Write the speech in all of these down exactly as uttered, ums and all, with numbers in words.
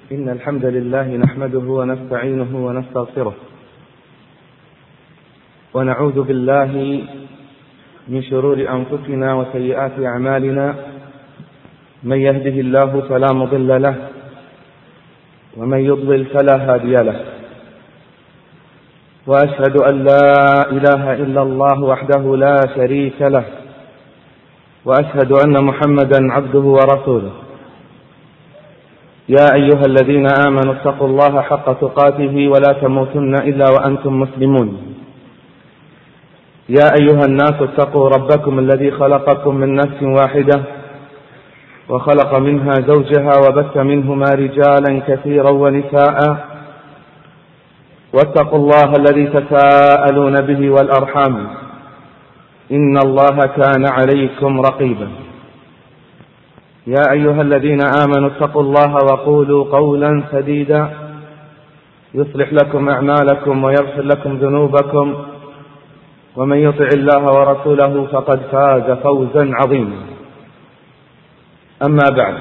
إن الحمد لله نحمده ونستعينه ونستغفره ونعوذ بالله من شرور أنفسنا وسيئات أعمالنا. من يهده الله فلا مضل له ومن يضلل فلا هادي له، وأشهد أن لا إله إلا الله وحده لا شريك له، وأشهد أن محمدا عبده ورسوله. يا أيها الذين آمنوا اتقوا الله حق تقاته ولا تموتن إلا وأنتم مسلمون. يا أيها الناس اتقوا ربكم الذي خلقكم من نفس واحدة وخلق منها زوجها وبث منهما رجالا كثيرا ونساء، واتقوا الله الذي تساءلون به والأرحام إن الله كان عليكم رقيبا. يا أيها الذين آمنوا اتقوا الله وقولوا قولا سديدا يصلح لكم أعمالكم ويغفر لكم ذنوبكم، ومن يطع الله ورسوله فقد فاز فوزا عظيما. أما بعد،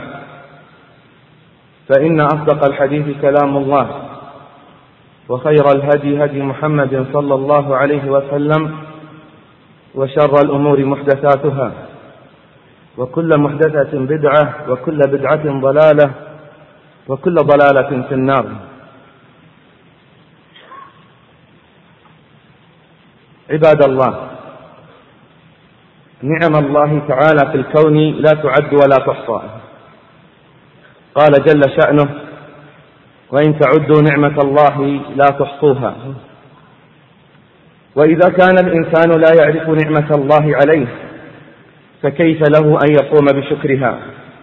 فإن أصدق الحديث كلام الله، وخير الهدي هدي محمد صلى الله عليه وسلم، وشر الأمور محدثاتها، وكل محدثة بدعة، وكل بدعة ضلالة، وكل ضلالة في النار. عباد الله، نعم الله تعالى في الكون لا تعد ولا تحصى. قال جل شأنه: وإن تعدوا نعمة الله لا تحصوها. وإذا كان الإنسان لا يعرف نعمة الله عليه فكيف له أن يقوم بشكرها؟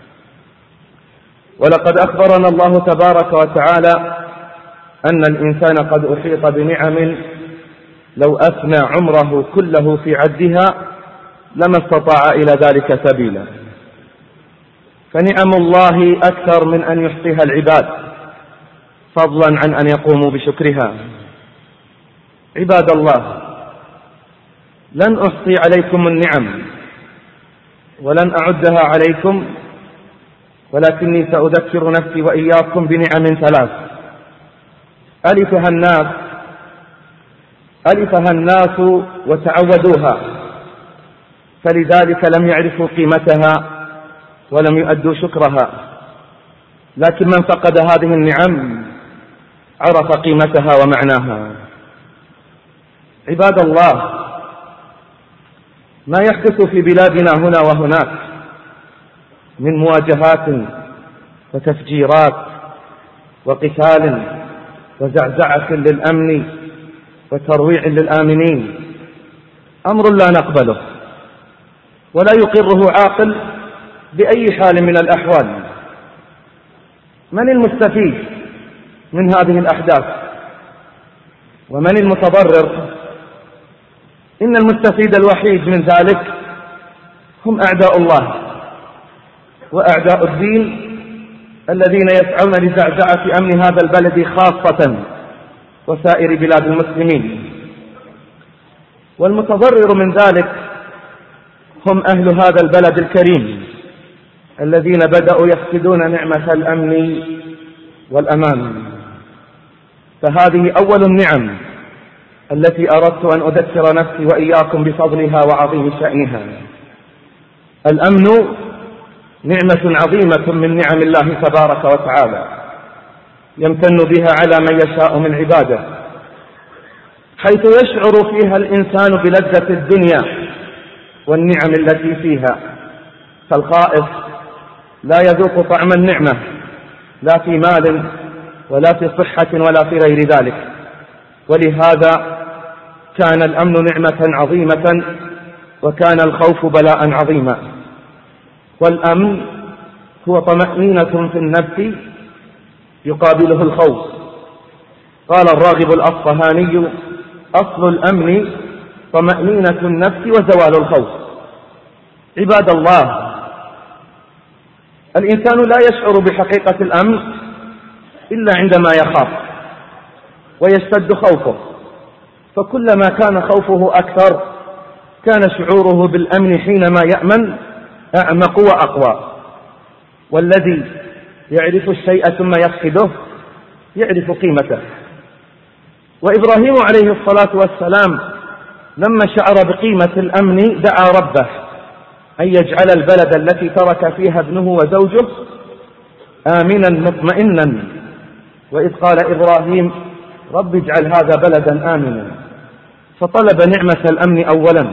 ولقد أخبرنا الله تبارك وتعالى أن الإنسان قد أحيط بنعم لو أفنى عمره كله في عدها لما استطاع إلى ذلك سبيلا. فنعم الله أكثر من أن يحصيها العباد، فضلا عن أن يقوموا بشكرها. عباد الله، لن أحصي عليكم النعم ولن أعدها عليكم، ولكني سأذكر نفسي وإياكم بنعم ثلاث ألفها الناس ألفها الناس وتعودوها، فلذلك لم يعرفوا قيمتها ولم يؤدوا شكرها. لكن من فقد هذه النعم عرف قيمتها ومعناها. عباد الله، ما يحدث في بلادنا هنا وهناك من مواجهات وتفجيرات وقتال وزعزعة للأمن وترويع للآمنين أمر لا نقبله ولا يقره عاقل بأي حال من الأحوال. من المستفيد من هذه الأحداث ومن المتضرر؟ إن المستفيد الوحيد من ذلك هم أعداء الله وأعداء الدين الذين يسعون لزعزعة أمن هذا البلد خاصة وسائر بلاد المسلمين. والمتضرر من ذلك هم أهل هذا البلد الكريم الذين بدأوا يفقدون نعمة الأمن والأمان. فهذه أول النعم التي أردت أن أذكر نفسي وإياكم بفضلها وعظيم شأنها. الأمن نعمة عظيمة من نعم الله تبارك وتعالى يمتن بها على من يشاء من عباده، حيث يشعر فيها الإنسان بلذة الدنيا والنعم التي فيها. فالخائف لا يذوق طعم النعمة لا في مال ولا في صحة ولا في غير ذلك. ولهذا كان الأمن نعمة عظيمة وكان الخوف بلاء عظيما. والأمن هو طمأنينة في النفس يقابله الخوف. قال الراغب الأصفهاني: أصل الأمن طمأنينة النفس وزوال الخوف. عباد الله، الإنسان لا يشعر بحقيقة الأمن إلا عندما يخاف ويشتد خوفه، فكلما كان خوفه أكثر كان شعوره بالأمن حينما يأمن أعمق وأقوى. والذي يعرف الشيء ثم يفقده يعرف قيمته. وإبراهيم عليه الصلاة والسلام لما شعر بقيمة الأمن دعا ربه أن يجعل البلد التي ترك فيها ابنه وزوجه آمنا مطمئنا. وإذ قال إبراهيم رب اجعل هذا بلدا آمنا، فطلب نعمة الأمن أولا،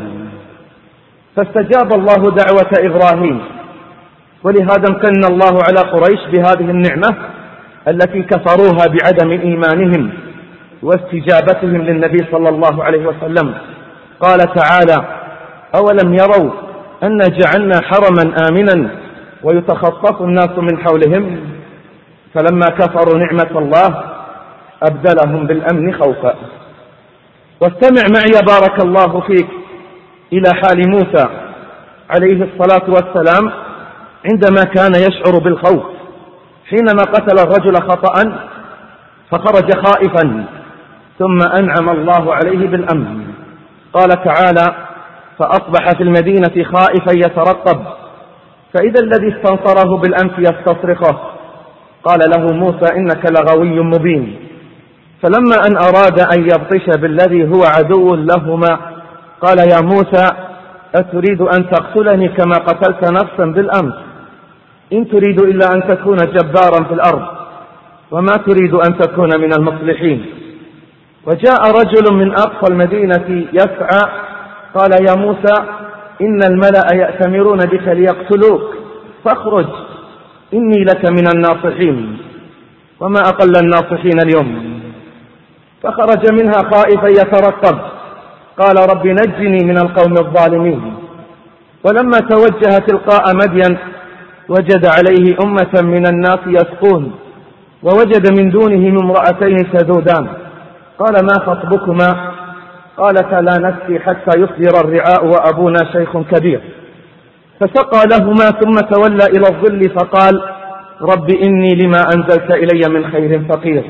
فاستجاب الله دعوة إبراهيم. ولهذا امتن الله على قريش بهذه النعمة التي كفروها بعدم إيمانهم واستجابتهم للنبي صلى الله عليه وسلم. قال تعالى أولم يروا أن جعلنا حرما آمنا ويتخطف الناس من حولهم، فلما كفروا نعمة الله أبدلهم بالأمن خوفا. واستمع معي بارك الله فيك إلى حال موسى عليه الصلاة والسلام عندما كان يشعر بالخوف حينما قتل الرجل خطأ فخرج خائفا، ثم أنعم الله عليه بالأمن. قال تعالى فأصبح في المدينة خائفا يترقب، فإذا الذي استنصره بالأمس يستصرخه قال له موسى إنك لغوي مبين. فلما أن أراد أن يبطش بالذي هو عدو لهما قال يا موسى أتريد أن تقتلني كما قتلت نفسا بالأمس؟ إن تريد إلا أن تكون جبارا في الأرض وما تريد أن تكون من المصلحين. وجاء رجل من أقصى المدينة يسعى قال يا موسى إن الملأ يأتمرون بك ليقتلوك فاخرج إني لك من الناصحين. وما أقل الناصحين اليوم. فخرج منها خائفا يترقب قال رب نجني من القوم الظالمين. ولما توجه تلقاء مدين وجد عليه أمة من الناس يسقون، ووجد من دونهم امرأتين تذودان. قال ما خطبكما؟ قالتا لا نسقي حتى يصدر الرعاء وأبونا شيخ كبير. فسقى لهما ثم تولى إلى الظل فقال رب إني لما أنزلت إلي من خير فقير.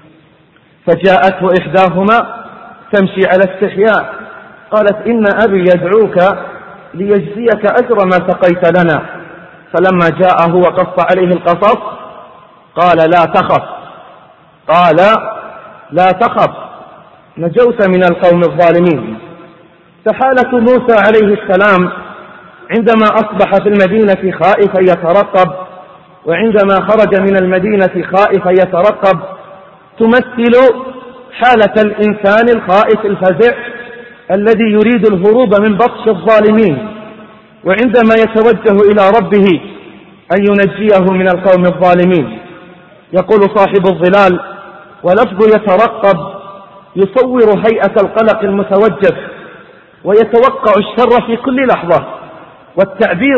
فجاءته إحداهما تمشي على استحياء قالت إن أبي يدعوك ليجزيك أجر ما سقيت لنا. فلما جاءه وقص عليه القصص قال لا تخف قال لا تخف نجوت من القوم الظالمين. فحالة موسى عليه السلام عندما أصبح في المدينة خائفا يترقب وعندما خرج من المدينة خائفا يترقب تمثل حالة الإنسان الخائف الفزع الذي يريد الهروب من بطش الظالمين، وعندما يتوجه إلى ربه أن ينجيه من القوم الظالمين. يقول صاحب الظلال ولفظ يترقب يصور هيئة القلق المتوجس ويتوقع الشر في كل لحظة، والتعبير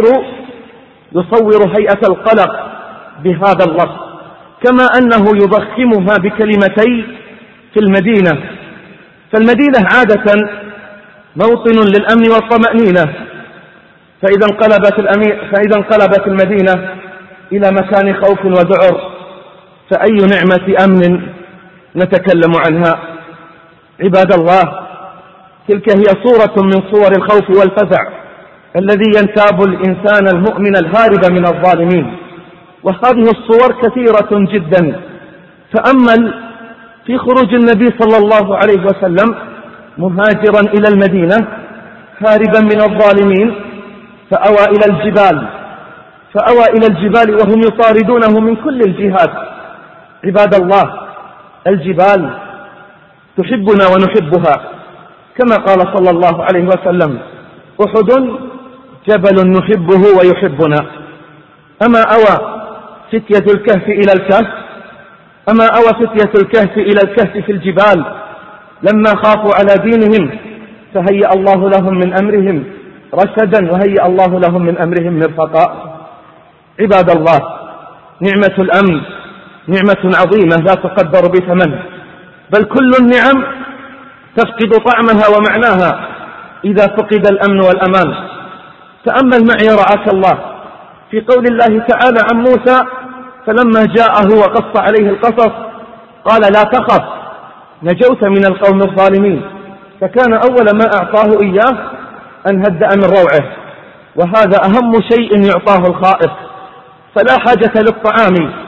يصور هيئة القلق بهذا اللفظ، كما أنه يضخمها بكلمتي في المدينة. فالمدينة عادة موطن للأمن والطمأنينة، فإذا انقلبت, فإذا انقلبت المدينة إلى مكان خوف وذعر فأي نعمة أمن نتكلم عنها؟ عباد الله، تلك هي صورة من صور الخوف والفزع الذي ينتاب الإنسان المؤمن الهارب من الظالمين، وهذه الصور كثيرة جدا. فأمل في خروج النبي صلى الله عليه وسلم مهاجرا إلى المدينة هاربا من الظالمين فأوى إلى الجبال فأوى إلى الجبال وهم يطاردونه من كل الجهات. عباد الله، الجبال تحبنا ونحبها، كما قال صلى الله عليه وسلم أحد جبل نحبه ويحبنا. أما أوى فتية الكهف إلى الكهف أما أوى فتية الكهف إلى الكهف في الجبال لما خافوا على دينهم فهيأ الله لهم من أمرهم رشدا وهيأ الله لهم من أمرهم مرفقا. عباد الله، نعمة الأمن نعمة عظيمة لا تقدر بثمن، بل كل النعم تفقد طعمها ومعناها إذا فقد الأمن والأمان. تأمل معي رعاك الله في قول الله تعالى عن موسى فلما جاءه وقص عليه القصص قال لا تخف نجوت من القوم الظالمين. فكان أول ما أعطاه إياه أن هدأ من روعه، وهذا أهم شيء يعطاه الخائف. فلا حاجة للطعام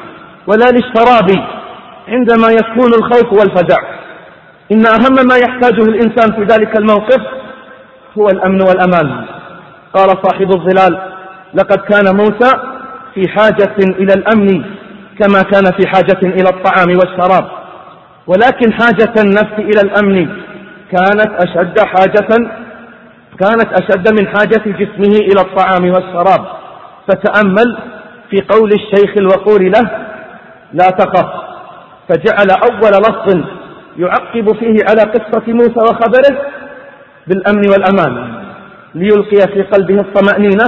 ولا للشراب عندما يكون الخوف والفزع. إن أهم ما يحتاجه الإنسان في ذلك الموقف هو الأمن والأمان. قال صاحب الظلال: لقد كان موسى في حاجة إلى الأمن كما كان في حاجة إلى الطعام والشراب، ولكن حاجة النفس إلى الأمن كانت أشد حاجة كانت أشد من حاجة جسمه إلى الطعام والشراب. فتأمل في قول الشيخ الوقور له: لا تخف، فجعل أول لفظ يعقب فيه على قصة موسى وخبره بالأمن والأمان، ليلقي في قلبه الطمأنينة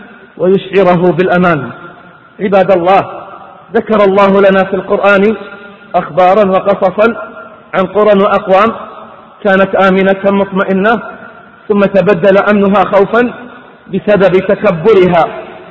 ويشعره بالأمان. عباد الله، ذكر الله لنا في القرآن أخبارا وقصصا عن قرى وأقوام كانت آمنة مطمئنة، ثم تبدل أمنها خوفا بسبب تكبرها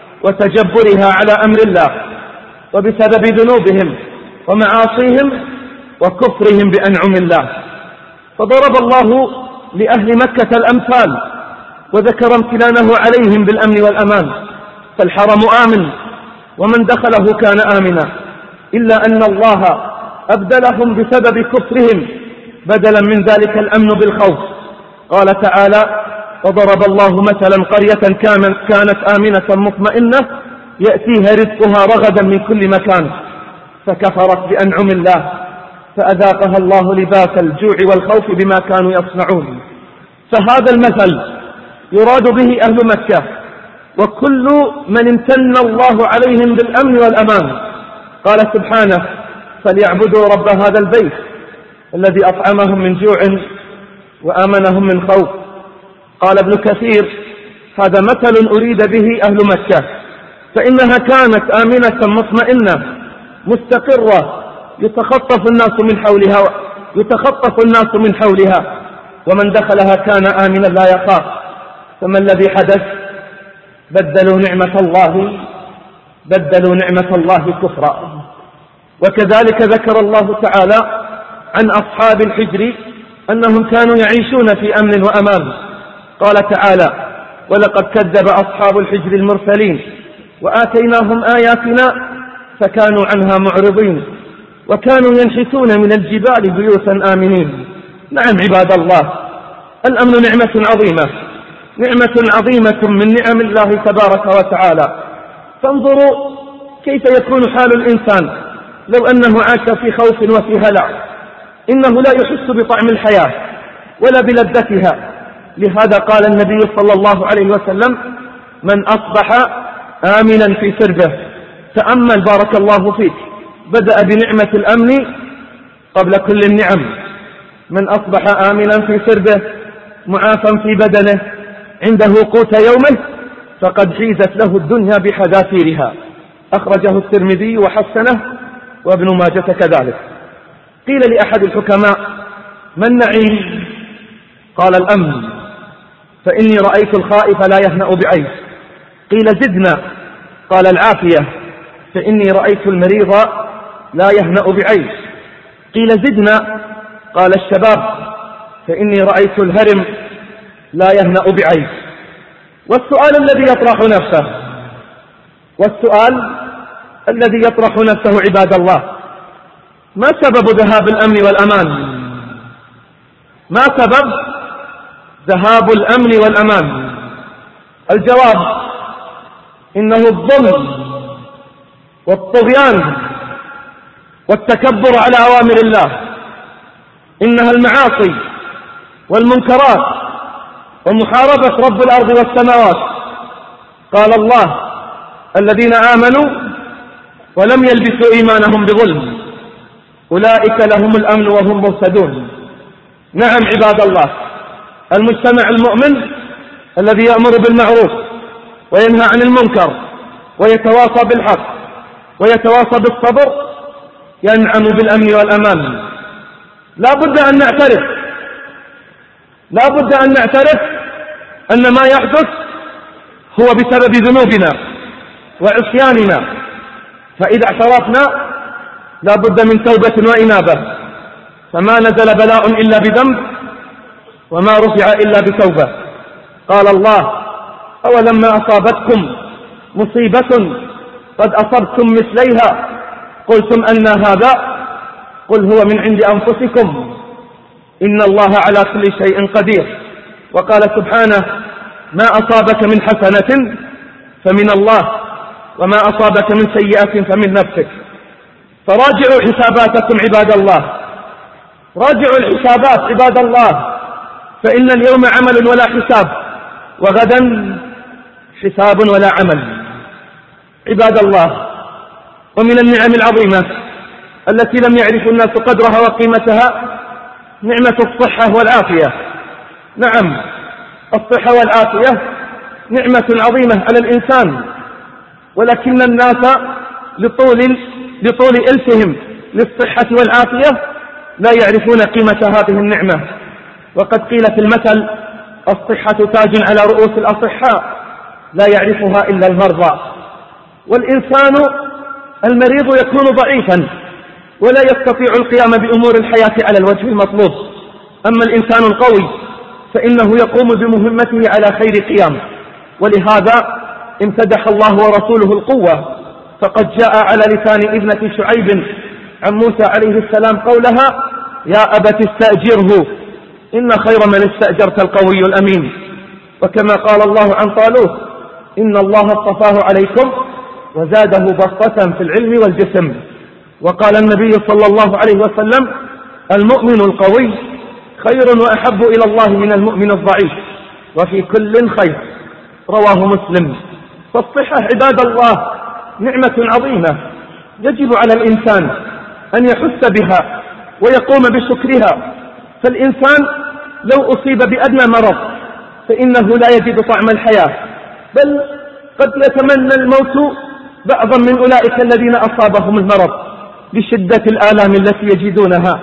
وتجبرها على أمر الله، وبسبب ذنوبهم ومعاصيهم وكفرهم بأنعم الله. فضرب الله لأهل مكة الأمثال وذكر امتنانه عليهم بالأمن والأمان، فالحرم آمن ومن دخله كان آمنا، إلا أن الله أبدلهم بسبب كفرهم بدلا من ذلك الأمن بالخوف. قال تعالى: وضرب الله مثلا قرية كانت آمنة مطمئنة يأتيها رزقها رغدا من كل مكان فكفرت بأنعم الله فأذاقها الله لباس الجوع والخوف بما كانوا يصنعون. فهذا المثل يراد به أهل مكة وكل من امتن الله عليهم بالأمن والأمان. قال سبحانه: فليعبدوا رب هذا البيت الذي أطعمهم من جوع وآمنهم من خوف. قال ابن كثير: هذا مثل أريد به أهل مكة، فإنها كانت آمنة مطمئنة مستقرة يتخطف الناس من حولها يتخطف الناس من حولها ومن دخلها كان آمنا لا يخاف. فما الذي حدث؟ بدلوا نعمة الله بدلوا نعمة الله كفرا. وكذلك ذكر الله تعالى عن أصحاب الحجر أنهم كانوا يعيشون في أمن وأمان. قال تعالى: ولقد كذب أصحاب الحجر المرسلين وآتيناهم آياتنا فكانوا عنها معرضين وكانوا ينحتون من الجبال بيوتا آمنين. نعم عباد الله، الأمن نعمة عظيمة نعمة عظيمة من نعم الله تبارك وتعالى. فانظروا كيف يكون حال الإنسان لو أنه عاش في خوف وفي هلع، إنه لا يحس بطعم الحياة ولا بلذتها. لهذا قال النبي صلى الله عليه وسلم: من أصبح آمنا في سربه. تأمل بارك الله فيك، بدأ بنعمة الأمن قبل كل النعم. من أصبح آمنا في سربه معافا في بدنه عنده قوت يومه فقد حيزت له الدنيا بحذافيرها. أخرجه الترمذي وحسنه وابن ماجة كذلك. قيل لأحد الحكماء: ما النعيم؟ قال: الأمن، فإني رأيت الخائف لا يهنأ بعيش. قيل: زدنا؟ قال: العافية، فإني رأيت المريض لا يهنأ بعيش. قيل: زدنا؟ قال: الشباب، فإني رأيت الهرم لا يهنأ بعيش. والسؤال الذي يطرح نفسه والسؤال الذي يطرح نفسه عباد الله: ما سبب ذهاب الأمن والأمان؟ ما سبب ذهاب الأمن والأمان؟ الجواب: إنه الظلم والطغيان والتكبر على أوامر الله. إنها المعاصي والمنكرات ومحاربة رب الأرض والسماوات. قال الله: الذين آمنوا ولم يلبسوا إيمانهم بظلم أولئك لهم الأمن وهم مهتدون. نعم عباد الله، المجتمع المؤمن الذي يأمر بالمعروف وينهى عن المنكر ويتواصى بالحق ويتواصى بالصبر ينعم بالأمن والأمان. لا بد أن نعترف لا بد أن نعترف أن ما يحدث هو بسبب ذنوبنا وعصياننا، فإذا اعترفنا لا بد من توبة وإنابة. فما نزل بلاء إلا بذنب وما رفع إلا بتوبة. قال الله: أولما أصابتكم مصيبة قد أصبتم مثليها قلتم أن هذا؟ قل هو من عند أنفسكم إن الله على كل شيء قدير. وقال سبحانه ما أصابك من حسنة فمن الله وما أصابك من سيئة فمن نفسك. فراجعوا حساباتكم عباد الله، راجعوا الحسابات عباد الله، فإن اليوم عمل ولا حساب، وغدا حساب ولا عمل. عباد الله، ومن النعم العظيمة التي لم يعرف الناس قدرها وقيمتها نعمة الصحة والعافية. نعم، الصحة والعافية نعمة عظيمة على الإنسان، ولكن الناس لطول, لطول إلفهم للصحة والعافية لا يعرفون قيمة هذه النعمة. وقد قيل في المثل الصحة تاج على رؤوس الأصحاء لا يعرفها إلا المرضى. والإنسان المريض يكون ضعيفا ولا يستطيع القيام بأمور الحياة على الوجه المطلوب، أما الإنسان القوي فإنه يقوم بمهمته على خير قيام. ولهذا امتدح الله ورسوله القوة، فقد جاء على لسان ابنة شعيب عن موسى عليه السلام قولها يا أبت استأجره إن خير من استأجرت القوي الأمين. وكما قال الله عن طالوت إن الله اصطفاه عليكم وزاده بسطة في العلم والجسم. وقال النبي صلى الله عليه وسلم المؤمن القوي خير وأحب إلى الله من المؤمن الضعيف، وفي كل خير. رواه مسلم. فالصحة عباد الله نعمة عظيمة يجب على الإنسان أن يحس بها ويقوم بشكرها. فالإنسان لو أصيب بأدنى مرض فإنه لا يجد طعم الحياة، بل قد يتمنى الموت بعضا من أولئك الذين أصابهم المرض بشدة الآلام التي يجدونها.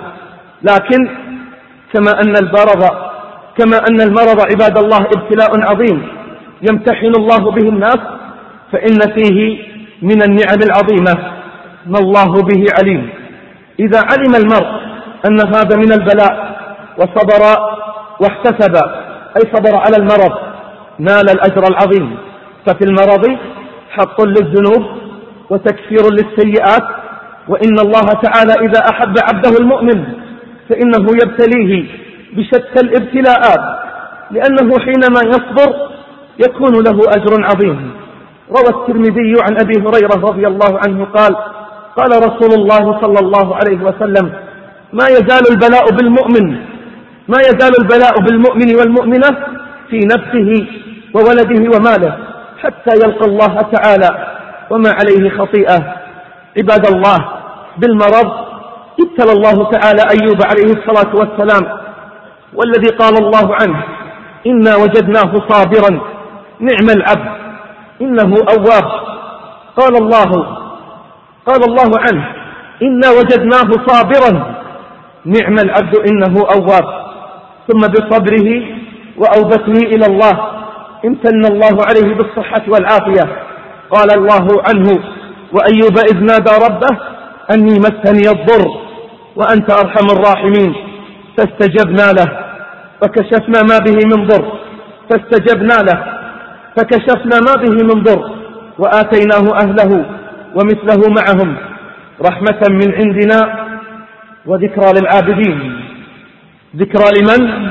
لكن كما أن البرد كما أن المرض عباد الله ابتلاء عظيم يمتحن الله به الناس، فإن فيه من النعم العظيمة ما الله به عليم. إذا علم المرء أن هذا من البلاء وصبر واحتسب أي صبر على المرض نال الأجر العظيم. ففي المرض حط للذنوب وتكفير للسيئات، وإن الله تعالى إذا أحب عبده المؤمن فإنه يبتليه بشتى الابتلاءات، لأنه حينما يصبر يكون له أجر عظيم. روى الترمذي عن أبي هريرة رضي الله عنه قال قال رسول الله صلى الله عليه وسلم ما يزال البلاء بالمؤمن ما يزال البلاء بالمؤمن والمؤمنة في نفسه وولده وماله حتى يلقى الله تعالى وما عليه خطيئة. عباد الله، بالمرض ابتلى الله تعالى أيوب عليه الصلاة والسلام، والذي قال الله عنه إنا وجدناه صابرا نعم العبد إنه أواب. قال الله قال الله عنه إنا وجدناه صابرا نعم العبد إنه أواب. ثم بصبره وأوبته إلى الله امتن الله عليه بالصحة والعافية. قال الله عنه وأيوب إذ نادى ربه أني مسني الضر وأنت أرحم الراحمين فاستجبنا له فكشفنا ما به من ضر فاستجبنا له فكشفنا ما به من ضر وآتيناه أهله ومثله معهم رحمة من عندنا وذكرى للعابدين. ذكرى لمن؟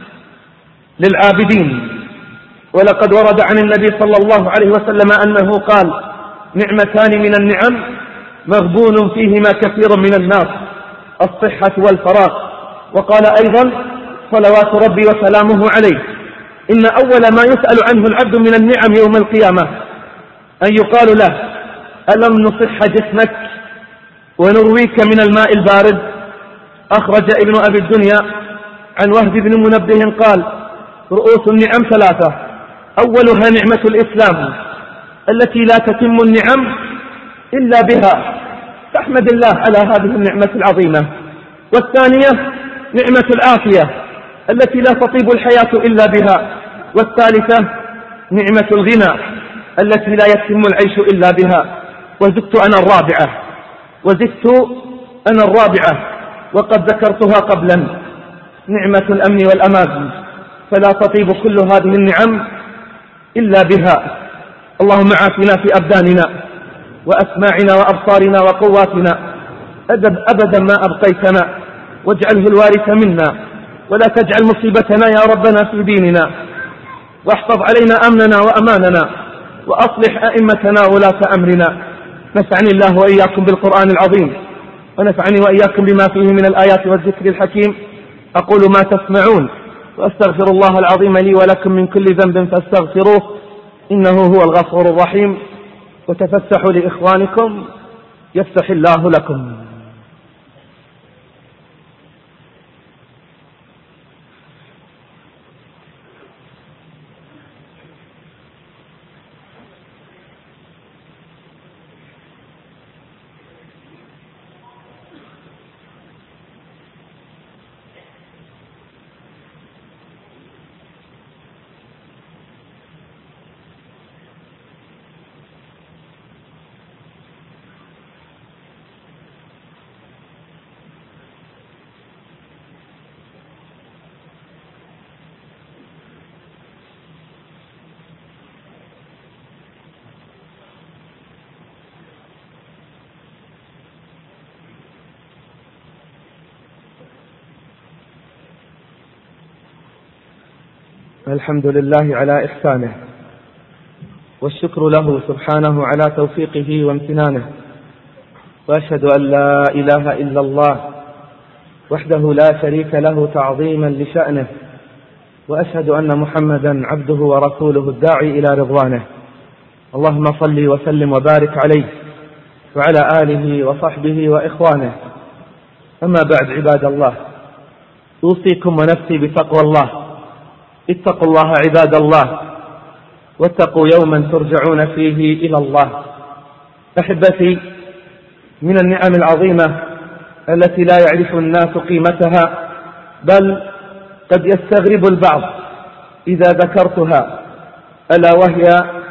للعابدين. ولقد ورد عن النبي صلى الله عليه وسلم أنه قال نعمتان من النعم مغبون فيهما كثير من الناس الصحة والفراغ. وقال أيضا صلوات ربي وسلامه عليه إن أول ما يسأل عنه العبد من النعم يوم القيامة أن يقال له ألم نصح جسمك ونرويك من الماء البارد. أخرج ابن أبي الدنيا عن وهب بن منبه قال رؤوس النعم ثلاثة، أولها نعمة الإسلام التي لا تتم النعم إلا بها، فاحمد الله على هذه النعمة العظيمة. والثانية نعمة العافية التي لا تطيب الحياة إلا بها. والثالثة نعمة الغنى التي لا يتم العيش إلا بها. وزدت أنا الرابعة وزدت أنا الرابعة وقد ذكرتها قبلا نعمة الأمن والأمان، فلا تطيب كل هذه النعم إلا بها. اللهم عافنا في أبداننا وأسماعنا وأبصارنا وقواتنا أدب أبدا ما أبقيتنا، واجعله الوارث منا، ولا تجعل مصيبتنا يا ربنا في ديننا، واحفظ علينا أمننا وأماننا، وأصلح أئمتنا ولاة أمرنا. نفعني الله وإياكم بالقرآن العظيم، ونفعني وإياكم بما فيه من الآيات والذكر الحكيم. أقول ما تسمعون، وأستغفر الله العظيم لي ولكم من كل ذنب فاستغفروه إنه هو الغفور الرحيم. وتفسحوا لإخوانكم يفسح الله لكم. الحمد لله على إحسانه، والشكر له سبحانه على توفيقه وامتنانه، وأشهد أن لا إله إلا الله وحده لا شريك له تعظيما لشأنه، وأشهد أن محمدا عبده ورسوله الداعي إلى رضوانه. اللهم صل وسلم وبارك عليه وعلى آله وصحبه وإخوانه. أما بعد، عباد الله، أوصيكم ونفسي بتقوى الله. اتقوا الله عباد الله، واتقوا يوما ترجعون فيه إلى الله. أحبتي، من النعم العظيمة التي لا يعرف الناس قيمتها، بل قد يستغرب البعض إذا ذكرتها، ألا وهي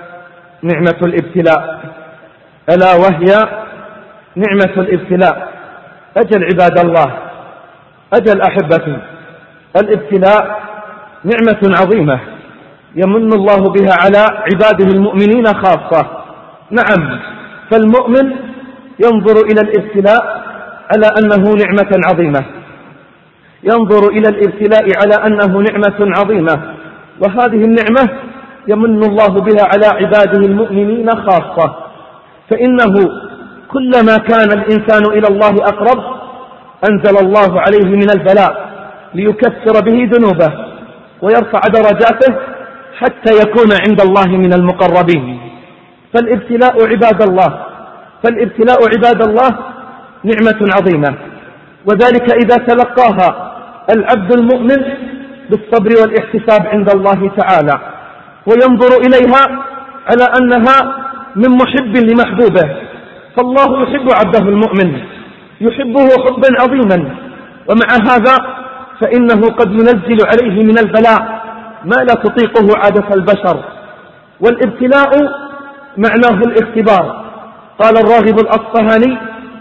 نعمة الابتلاء. ألا وهي نعمة الابتلاء. أجل عباد الله، أجل أحبتي، الابتلاء نعمة عظيمة يمن الله بها على عباده المؤمنين خاصة. نعم، فالمؤمن ينظر إلى الابتلاء على أنه نعمة عظيمة، ينظر إلى الابتلاء على أنه نعمة عظيمة، وهذه النعمة يمن الله بها على عباده المؤمنين خاصة. فإنه كلما كان الإنسان إلى الله أقرب أنزل الله عليه من البلاء ليكفر به ذنوبه ويرفع درجاته حتى يكون عند الله من المقربين. فالابتلاء عباد الله فالابتلاء عباد الله نعمة عظيمة، وذلك إذا تلقاها العبد المؤمن بالصبر والاحتساب عند الله تعالى، وينظر إليها على أنها من محب لمحبوبه. فالله يحب عبده المؤمن، يحبه حبا عظيما، ومع هذا فإنه قد ينزل عليه من البلاء ما لا تطيقه عادة البشر. والابتلاء معناه الاختبار. قال الراغب الأصفهاني: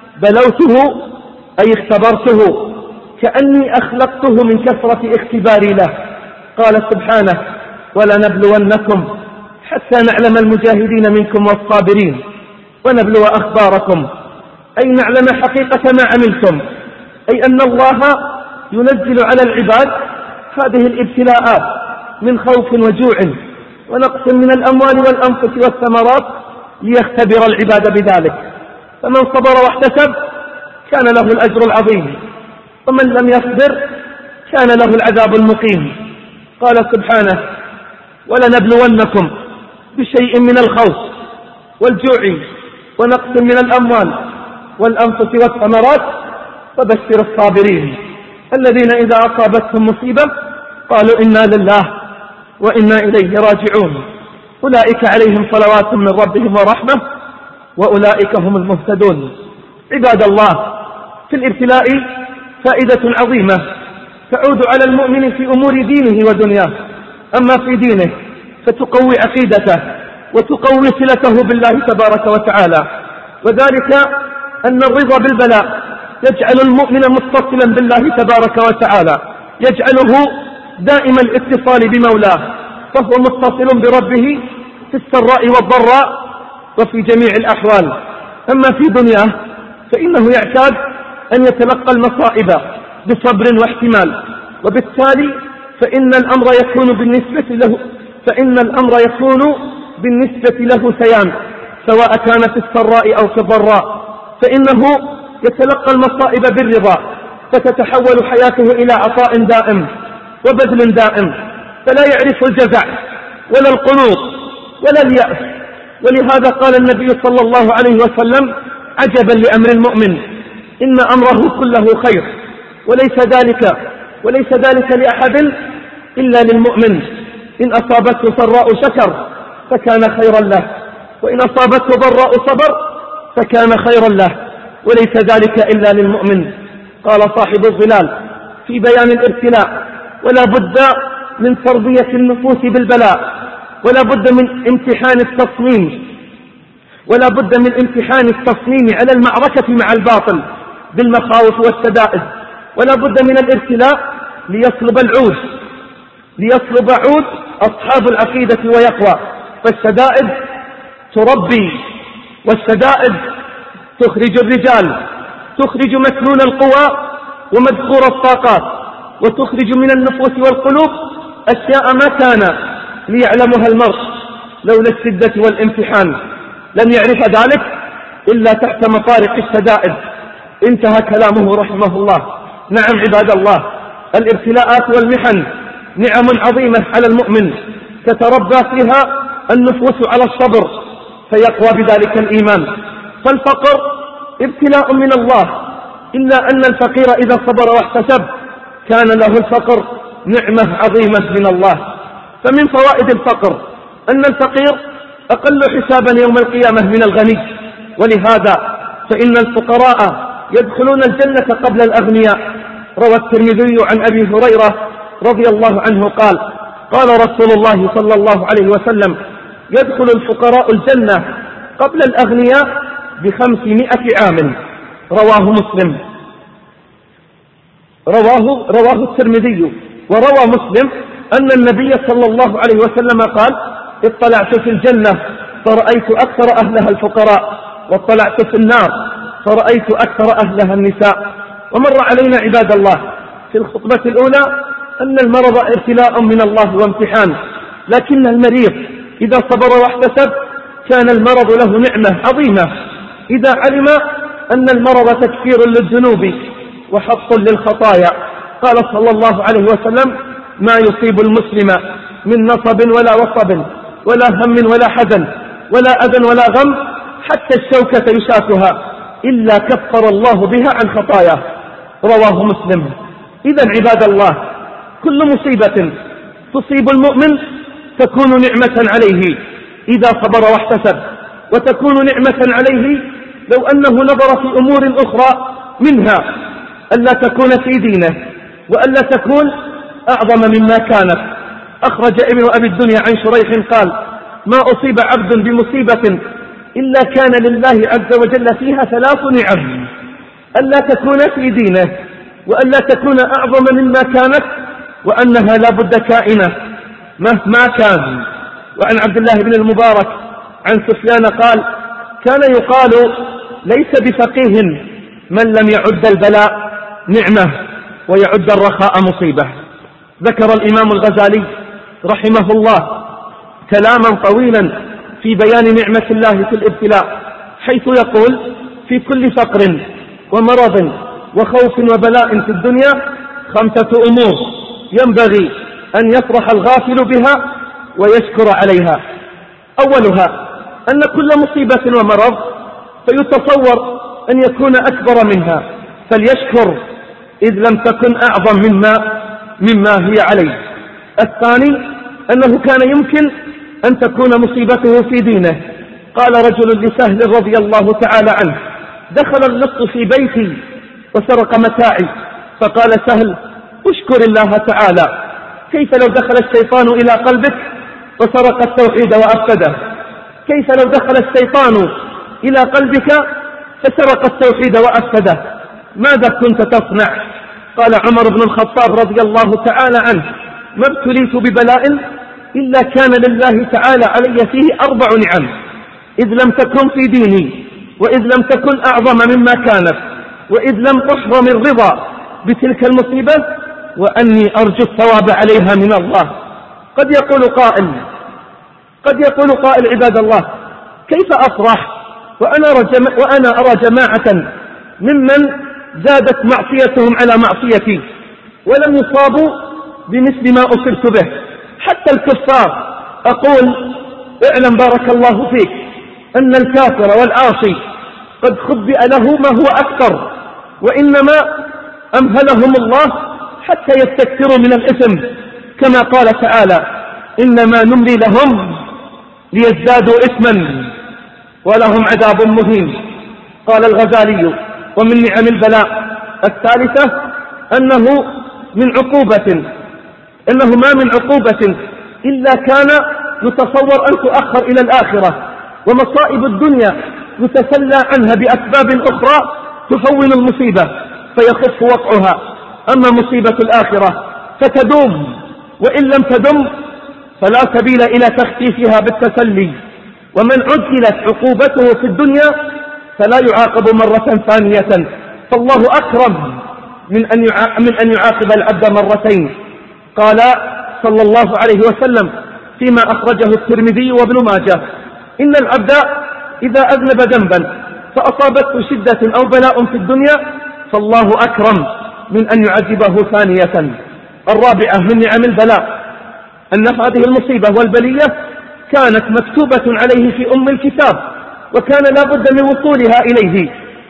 بلوته أي اختبرته، كأني أخلقته من كثرة اختباري له. قال سبحانه: ولنبلونكم حتى نعلم المجاهدين منكم والصابرين ونبلو أخباركم، أي نعلم حقيقة ما عملتم، أي أن الله ينزل على العباد هذه الابتلاءات من خوف وجوع ونقص من الأموال والأنفس والثمرات ليختبر العباد بذلك. فمن صبر واحتسب كان له الأجر العظيم، ومن لم يصبر كان له العذاب المقيم. قال سبحانه: ولنبلونكم بشيء من الخوف والجوع ونقص من الأموال والأنفس والثمرات وبشر الصابرين الذين إذا أصابتهم مصيبة قالوا إنا لله وإنا إليه راجعون، أولئك عليهم صلوات من ربهم ورحمة وأولئك هم المهتدون. عباد الله، في الابتلاء فائدة عظيمة تعود على المؤمن في أمور دينه ودنياه. أما في دينه فتقوي عقيدته وتقوي صلته بالله تبارك وتعالى، وذلك أن الرضا بالبلاء يجعل المؤمن متصلا بالله تبارك وتعالى، يجعله دائم الاتصال بمولاه، فهو متصل بربه في السراء والضراء وفي جميع الأحوال. أما في دنياه فإنه يعتاد أن يتلقى المصائب بصبر واحتمال، وبالتالي فإن الأمر يكون بالنسبة له فإن الأمر يكون بالنسبة له سيان، سواء كانت السراء أو في الضراء، فإنه يتلقى المصائب بالرضا، فتتحول حياته إلى عطاء دائم وبذل دائم، فلا يعرف الجزع ولا القنوط ولا اليأس. ولهذا قال النبي صلى الله عليه وسلم: عجبا لأمر المؤمن، إن أمره كله خير، وليس ذلك وليس ذلك لأحد إلا للمؤمن. إن أصابته سراء شكر فكان خيرا له، وإن أصابته ضراء صبر فكان خيرا له، وليس ذلك إلا للمؤمن. قال صاحب الظلال في بيان الابتلاء: ولا بد من تربية النفوس بالبلاء، ولا بد من امتحان التصميم ولا بد من امتحان التصميم على المعركة مع الباطل بالمخاوف والشدائد، ولا بد من الابتلاء ليصلب العود ليصلب عود أصحاب العقيدة ويقوى. فالشدائد تربي، والشدائد تخرج الرجال، تخرج مكنون القوى ومدخور الطاقات، وتخرج من النفوس والقلوب أشياء ما كان ليعلمها المرء لولا الشدة والامتحان، لن يعرف ذلك إلا تحت مفارق الشدائد. انتهى كلامه رحمه الله. نعم عباد الله، الابتلاءات والمحن نعم عظيمة على المؤمن، تتربى فيها النفوس على الصبر فيقوى بذلك الإيمان. فالفقر ابتلاء من الله، إلا أن الفقير إذا صبر واحتسب كان له الفقر نعمة عظيمة من الله. فمن فوائد الفقر أن الفقير أقل حسابا يوم القيامة من الغني، ولهذا فإن الفقراء يدخلون الجنة قبل الأغنياء. روى الترمذي عن أبي هريرة رضي الله عنه قال: قال رسول الله صلى الله عليه وسلم: يدخل الفقراء الجنة قبل الأغنياء بخمسمائة عام. رواه مسلم رواه, رواه الترمذي. وروى مسلم أن النبي صلى الله عليه وسلم قال: اطلعت في الجنة فرأيت أكثر أهلها الفقراء، واطلعت في النار فرأيت أكثر أهلها النساء. ومر علينا عباد الله في الخطبة الأولى أن المرض ابتلاء من الله وامتحان، لكن المريض إذا صبر واحتسب كان المرض له نعمة عظيمة، إذا علم أن المرض تكفير للذنوب وحط للخطايا. قال صلى الله عليه وسلم: ما يصيب المسلم من نصب ولا وصب ولا هم ولا حزن ولا أذى ولا غم حتى الشوكة يشاكها إلا كفر الله بها عن خطاياه. رواه مسلم. إذن عباد الله، كل مصيبة تصيب المؤمن تكون نعمة عليه إذا صبر واحتسب، وتكون نعمة عليه لو أنه نظر في أمور أخرى، منها ألا تكون في دينه، وألا تكون أعظم مما كانت. أخرج ابن أبي الدنيا عن شريح قال: ما أصيب عبد بمصيبة إلا كان لله عز وجل فيها ثلاث نعم: ألا تكون في دينه، وألا تكون أعظم مما كانت، وأنها لا بد كائنة مهما كان. وعن عبد الله بن المبارك عن سفيان قال: كان يقال ليس بفقيه من لم يعد البلاء نعمة ويعد الرخاء مصيبة. ذكر الإمام الغزالي رحمه الله كلاما طويلا في بيان نعمة الله في الابتلاء، حيث يقول: في كل فقر ومرض وخوف وبلاء في الدنيا خمسة أمور ينبغي أن يفرح الغافل بها ويشكر عليها. أولها أن كل مصيبة ومرض فيتصور أن يكون أكبر منها فليشكر، إذ لم تكن أعظم مما, مما هي عليه. الثاني أنه كان يمكن أن تكون مصيبته في دينه. قال رجل لسهل رضي الله تعالى عنه: دخل اللص في بيتي وسرق متاعي. فقال سهل: اشكر الله تعالى، كيف لو دخل الشيطان إلى قلبك وسرق التوحيد وأفسده؟ كيف لو دخل الشيطان إلى قلبك فسرق التوحيد وأفسده؟ ماذا كنت تصنع؟ قال عمر بن الخطاب رضي الله تعالى عنه: ما ابتليت ببلاء إلا كان لله تعالى علي فيه أربع نعم: إذ لم تكن في ديني، وإذ لم تكن أعظم مما كانت، وإذ لم أحرم الرضا بتلك المصيبة وأني أرجو الثواب عليها من الله. قد يقول قائل قد يقول قائل عباد الله كيف أفرح وأنا أرى, جما وأنا أرى جماعة ممن زادت معصيتهم على معصيتي ولم يصابوا بمثل ما أصبت به حتى الكفار. أقول اعلم بارك الله فيك أن الكافر والعاصي قد خبئ له ما هو أكثر، وإنما أمهلهم الله حتى يستكثروا من الإثم، كما قال تعالى إنما نملي لهم ليزدادوا إثما ولهم عذاب مهين. قال الغزالي ومن نعم البلاء الثالثة أنه من عقوبة إنه ما من عقوبة إلا كان يتصور أن تؤخر إلى الآخرة، ومصائب الدنيا يتسلى عنها بأسباب أخرى تهون المصيبة فيخف وقعها، أما مصيبة الآخرة فتدوم، وإن لم تدم فلا سبيل إلى تخفيفها بالتسلي. ومن عجلت عقوبته في الدنيا فلا يعاقب مرة ثانية، فالله أكرم من أن من أن يعاقب العبد مرتين. قال صلى الله عليه وسلم فيما أخرجه الترمذي وابن ماجه إن العبد إذا أذنب ذنبا فأصابته شدة أو بلاء في الدنيا فالله أكرم من أن يعذبه ثانية. الرابعة من نعم البلاء أن هذه المصيبة والبلية كانت مكتوبة عليه في أم الكتاب، وكان لا بد من وصولها إليه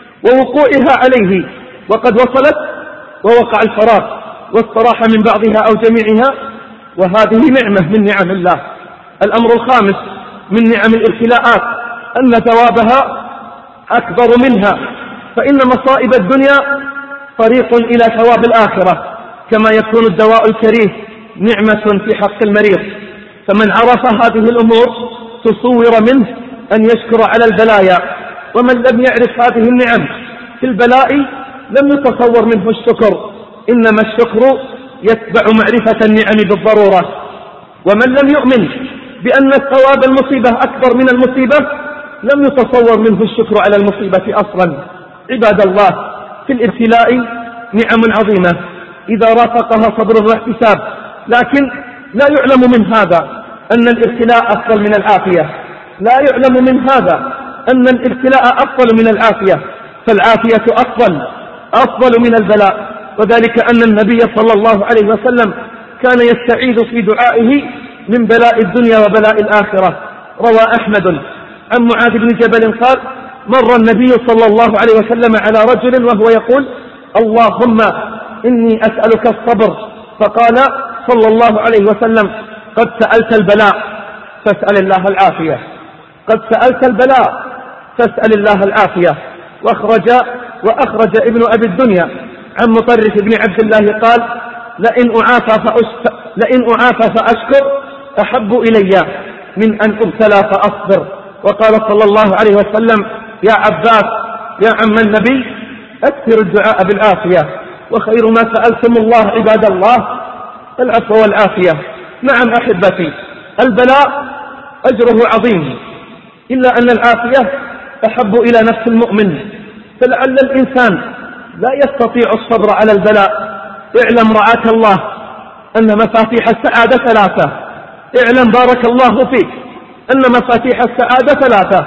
ووقوعها عليه، وقد وصلت ووقع الفراغ والصراحة من بعضها أو جميعها، وهذه نعمة من نعم الله. الأمر الخامس من نعم الابتلاءات أن ثوابها أكبر منها، فإن مصائب الدنيا طريق إلى ثواب الآخرة، كما يكون الدواء الكريه نعمة في حق المريض. فمن عرف هذه الأمور تصور منه أن يشكر على البلايا، ومن لم يعرف هذه النعم في البلاء لم يتصور منه الشكر، إنما الشكر يتبع معرفة النعم بالضرورة. ومن لم يؤمن بأن ثواب المصيبة أكبر من المصيبة لم يتصور منه الشكر على المصيبة أصلا. عباد الله، في الابتلاء نعم عظيمة إذا رافقها صبر واحتساب، لكن لا يعلم من هذا أن الابتلاء أفضل من العافية، لا يعلم من هذا أن الابتلاء أفضل من العافية، فالعافية أفضل أفضل من البلاء، وذلك أن النبي صلى الله عليه وسلم كان يستعيذ في دعائه من بلاء الدنيا وبلاء الآخرة. روى أحمد عن معاذ بن جبل قال مر النبي صلى الله عليه وسلم على رجل وهو يقول اللهم إني أسألك الصبر، فقال صلى الله عليه وسلم قد سألت البلاء فاسأل الله العافية، قد سألت البلاء فاسأل الله العافية. وأخرج, وأخرج ابن أبي الدنيا عن مطرف بن عبد الله قال لئن أعافى, لئن أعافى فأشكر أحب إلي من أن أبتلى فأصبر. وقال صلى الله عليه وسلم يا عباس يا عم النبي أكثر الدعاء بالعافية، وخير ما سألتم الله عباد الله العفو والعافية. نعم أحبتي، البلاء أجره عظيم، إلا أن العافية أحب إلى نفس المؤمن، فلعل الإنسان لا يستطيع الصبر على البلاء. اعلم رعاك الله أن مفاتيح السعادة ثلاثة، اعلم بارك الله فيك أن مفاتيح السعادة ثلاثة: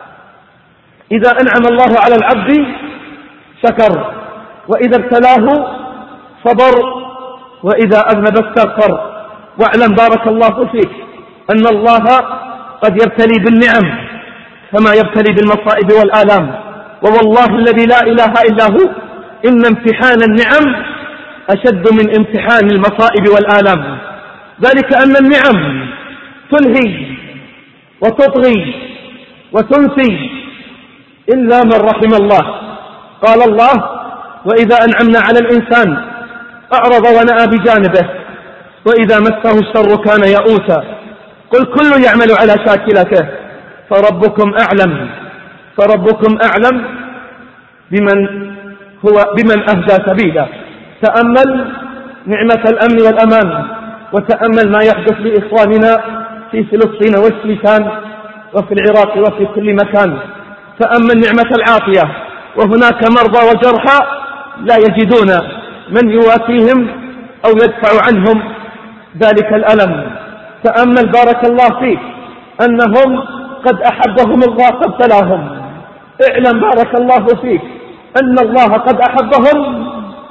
إذا أنعم الله على العبد شكر، وإذا ابتلاه صبر، وإذا أذنب استغفر. واعلم بارك الله فيك أن الله قد يبتلي بالنعم كما يبتلي بالمصائب والآلام، ووالله الذي لا إله إلا هو إن امتحان النعم أشد من امتحان المصائب والآلام، ذلك أن النعم تلهي وتطغي وتنسي إلا من رحم الله. قال الله وإذا أنعمنا على الإنسان أعرض ونأى بجانبه وإذا مسه الشر كان يئوسا. قل كل يعمل على شاكلته فربكم أعلم فربكم أعلم بمن هو بمن أهدى سبيلا. تأمل نعمة الأمن والأمان، وتأمل ما يحدث لإخواننا في فلسطين والشيشان وفي العراق وفي كل مكان. تأمل نعمة العافية وهناك مرضى وجرحى لا يجدون من يواسيهم أو يدفع عنهم ذلك الألم. تأمل بارك الله فيك أنهم قد أحبهم الله فابتلاهم. اعلم بارك الله فيك أن الله قد أحبهم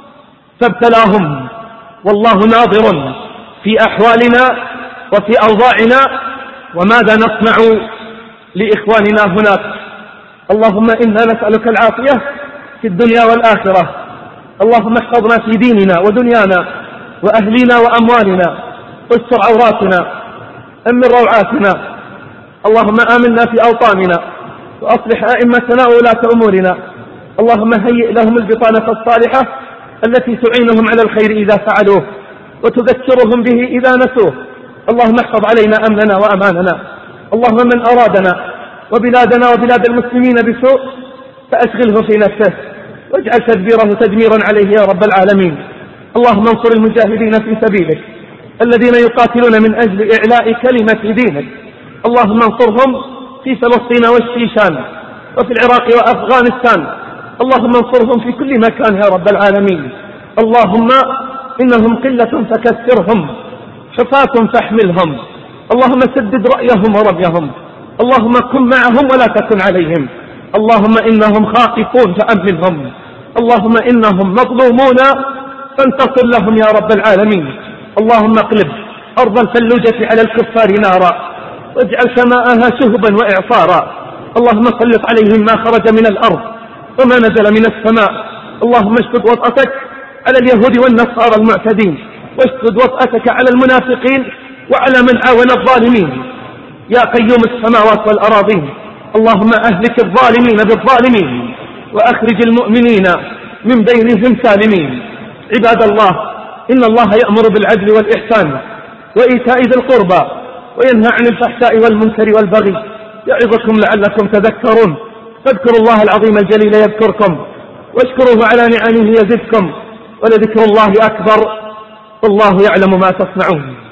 فابتلاهم، والله ناظر في أحوالنا وفي أوضاعنا وماذا نصنع لإخواننا هناك. اللهم إنا نسألك العافية في الدنيا والآخرة. اللهم احفظنا في ديننا ودنيانا وأهلنا وأموالنا، واستر عوراتنا، أمن روعاتنا. اللهم آمنا في أوطاننا وأصلح أئمتنا وولاة أمورنا. اللهم هيئ لهم البطانة الصالحة التي تعينهم على الخير إذا فعلوه وتذكرهم به إذا نسوه. اللهم احفظ علينا أمننا وأماننا. اللهم من أرادنا وبلادنا وبلاد المسلمين بسوء فأشغله في نفسه واجعل تدبيره تدميرا عليه يا رب العالمين. اللهم انصر المجاهدين في سبيلك الذين يقاتلون من أجل إعلاء كلمة دينك. اللهم انصرهم في فلسطين والشيشان وفي العراق وأفغانستان. اللهم انصرهم في كل مكان يا رب العالمين. اللهم إنهم قلة فكثرهم، حفاة فاحملهم. اللهم سدد رأيهم ورميهم. اللهم كن معهم ولا تكن عليهم. اللهم إنهم خائفون فأمنهم. اللهم إنهم مظلومون فانتصر لهم يا رب العالمين. اللهم اقلب أرض الفلوجة على الكفار نارا واجعل سماءها شهبا وإعصارا. اللهم سلط عليهم ما خرج من الأرض وما نزل من السماء. اللهم اشدد وطأتك على اليهود والنصارى المعتدين، واشدد وطأتك على المنافقين وعلى من عاون الظالمين يا قيوم السماوات والأراضين. اللهم أهلك الظالمين بالظالمين وأخرج المؤمنين من بينهم سالمين. عباد الله، إن الله يأمر بالعدل والإحسان وإيتاء ذي القربى وينهى عن الفحشاء والمنكر والبغي يعظكم لعلكم تذكرون. فاذكروا الله العظيم الجليل يذكركم واشكروه على نعمه يزدكم ولذكر الله أكبر والله يعلم ما تصنعون.